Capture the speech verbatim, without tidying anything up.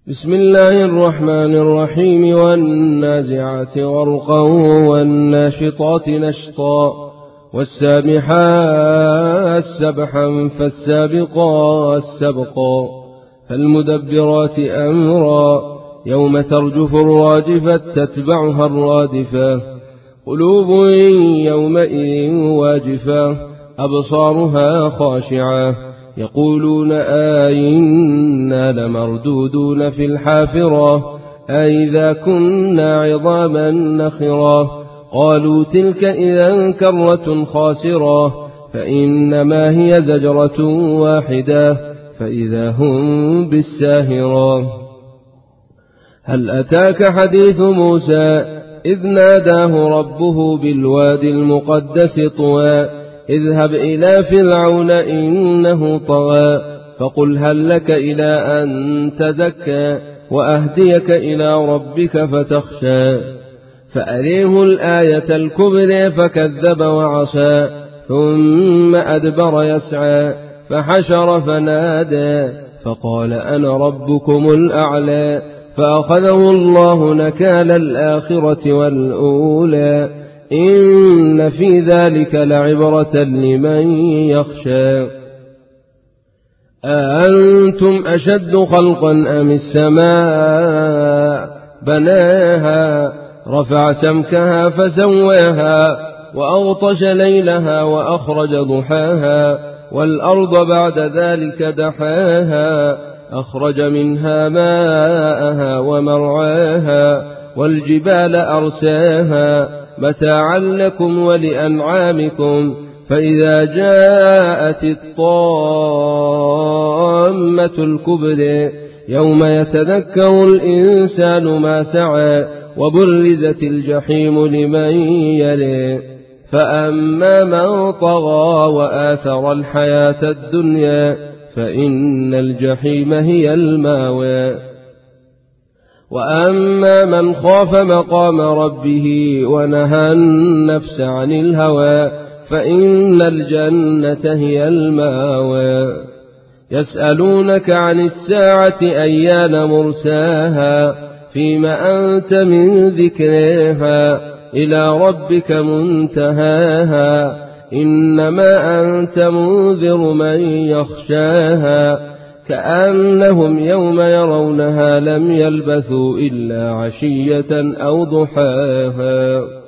بسم الله الرحمن الرحيم والنازعات غرقا والناشطات نشطا والسابحات سبحا فالسابقات سبقا فالمدبرات أمرا يوم ترجف الراجفة تتبعها الرادفة قلوب يومئذ واجفة أبصارها خاشعة يقولون أئنا لمردودون في الحافرة أئذا كنا عظاما نخرة قالوا تلك إذا كرة خاسرة فإنما هي زجرة واحدة فإذا هم بالساهرة هل أتاك حديث موسى إذ ناداه ربه بالوادي المقدس طوى اذهب إلى فرعون إنه طغى فقل هل لك إلى أن تزكى وأهديك إلى ربك فتخشى فأريه الآية الكبرى فكذب وعصى ثم أدبر يسعى فحشر فنادى فقال أنا ربكم الأعلى فأخذه الله نكال الآخرة والأولى إن في ذلك لعبرة لمن يخشى أأنتم أشد خلقا أم السماء بناها رفع سمكها فسواها وأغطش ليلها وأخرج ضحاها والأرض بعد ذلك دحاها أخرج منها ماءها ومرعاها والجبال أرساها متاعا لكم ولأنعامكم فإذا جاءت الطامة الكبرى يوم يتذكر الإنسان ما سعى وبرزت الجحيم لمن يلي فأما من طغى وآثر الحياة الدنيا فإن الجحيم هي الماوى وأما من خاف مقام ربه ونهى النفس عن الهوى فإن الجنة هي الماوى يسألونك عن الساعة أيان مرساها فيما أنت من ذكرها إلى ربك منتهاها إنما أنت منذر من يخشاها كأنهم يوم يرونها لم يلبثوا إلا عشية أو ضحاها.